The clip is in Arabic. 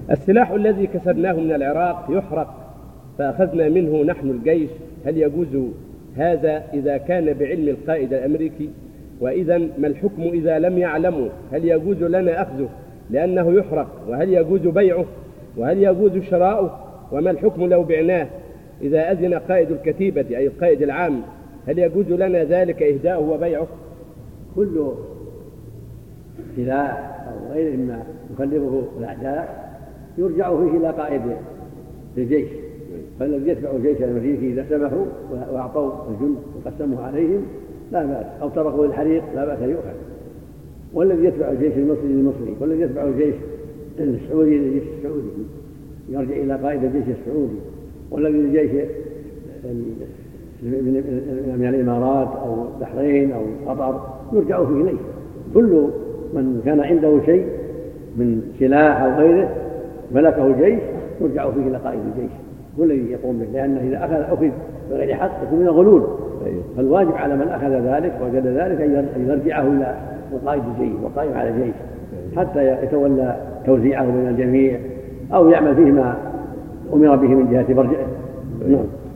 السلاح الذي كسبناه من العراق يحرق فأخذنا منه نحن الجيش، هل يجوز هذا إذا كان بعلم القائد الأمريكي؟ وإذا ما الحكم إذا لم يعلموا؟ هل يجوز لنا أخذه لأنه يحرق؟ وهل يجوز بيعه؟ وهل يجوز شراؤه؟ وما الحكم لو بعناه إذا أذن قائد الكتيبة أي القائد العام؟ هل يجوز لنا ذلك إهداؤه وبيعه؟ كل سلاح أو غيره مما يخلفه الأعداء يرجع فيه إلى قائد الجيش، فالذي يتبع الجيش الأمريكي إذا سمحوا وأعطوا الجند وقسموا عليهم لا بأس، أو تركوا للحريق لا بأس يؤخذ. والذي يتبع الجيش المصري للمصري، والذي يتبع الجيش السعودي للجيش السعودي يرجع إلى قائد الجيش السعودي، والذي الجيش من الإمارات أو البحرين أو قطر يرجع فيه إليه. كل من كان عنده شيء من سلاح أو غيره ملكه الجيش يرجع فيه إلى قائد الجيش والذي يقوم به، لأنه إذا أخذ بغير حق يكون من الغلول. فالواجب على من أخذ ذلك وجد ذلك أن يرجعه إلى قائد الجيش والقائم على الجيش حتى يتولى توزيعه بين الجميع أو يعمل فيه ما أمر به من جهة مرجعه.